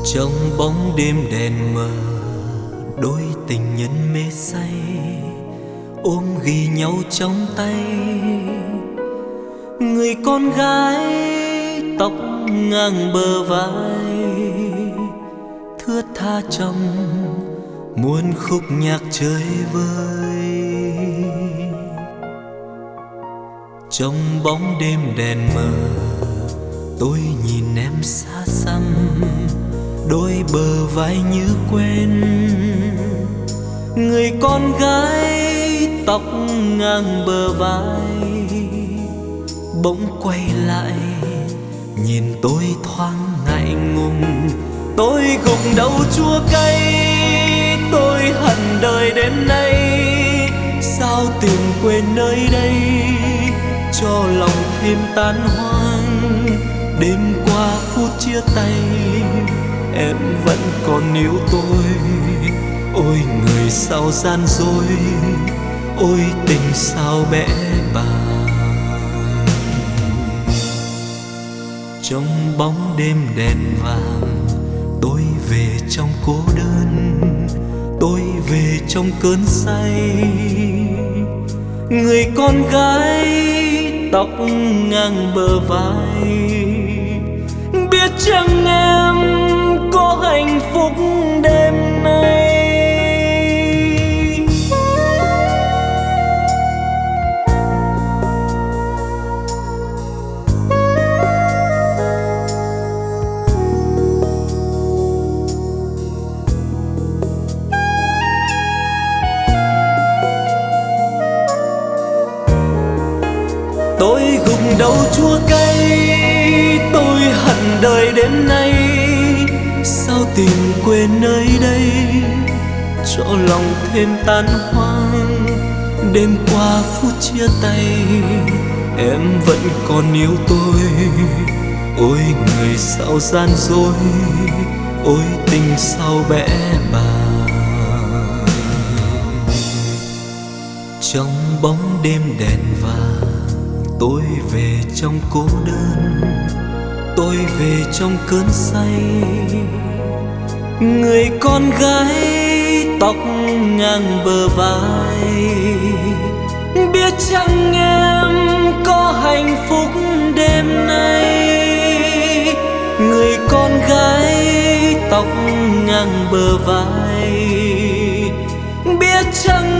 Trong bóng đêm đèn mờ, đôi tình nhân mê say ôm ghi nhau trong tay. Người con gái tóc ngang bờ vai, thướt tha trong muôn khúc nhạc chơi vơi. Trong bóng đêm đèn mờ, tôi nhìn em xa xăm, đôi bờ vai như quen. Người con gái tóc ngang bờ vai bỗng quay lại nhìn tôi thoáng ngại ngùng. Tôi gục đầu chua cay, tôi hận đời đêm nay. Sao tìm quên nơi đây, cho lòng thêm tan hoang. Đêm qua phút chia tay, em vẫn còn níu tôi. Ôi người sao gian dối, ôi tình sao bẽ bàng. Trong bóng đêm đèn vàng, tôi về trong cô đơn, tôi về trong cơn say. Người con gái tóc ngang bờ vai, biết chăng em có hạnh phúc đêm nay. Tôi gục đầu chua cay, tôi hận đời đêm nay. Sao tìm quên nơi đây, cho lòng thêm tan hoang. Đêm qua phút chia tay, em vẫn còn yêu tôi. Ôi người sao gian dối, ôi tình sao bẽ bàng. Trong bóng đêm đèn vàng, tôi về trong cô đơn, tôi về trong cơn say. Người con gái tóc ngang bờ vai, biết chăng em có hạnh phúc đêm nay. Người con gái tóc ngang bờ vai, biết chăng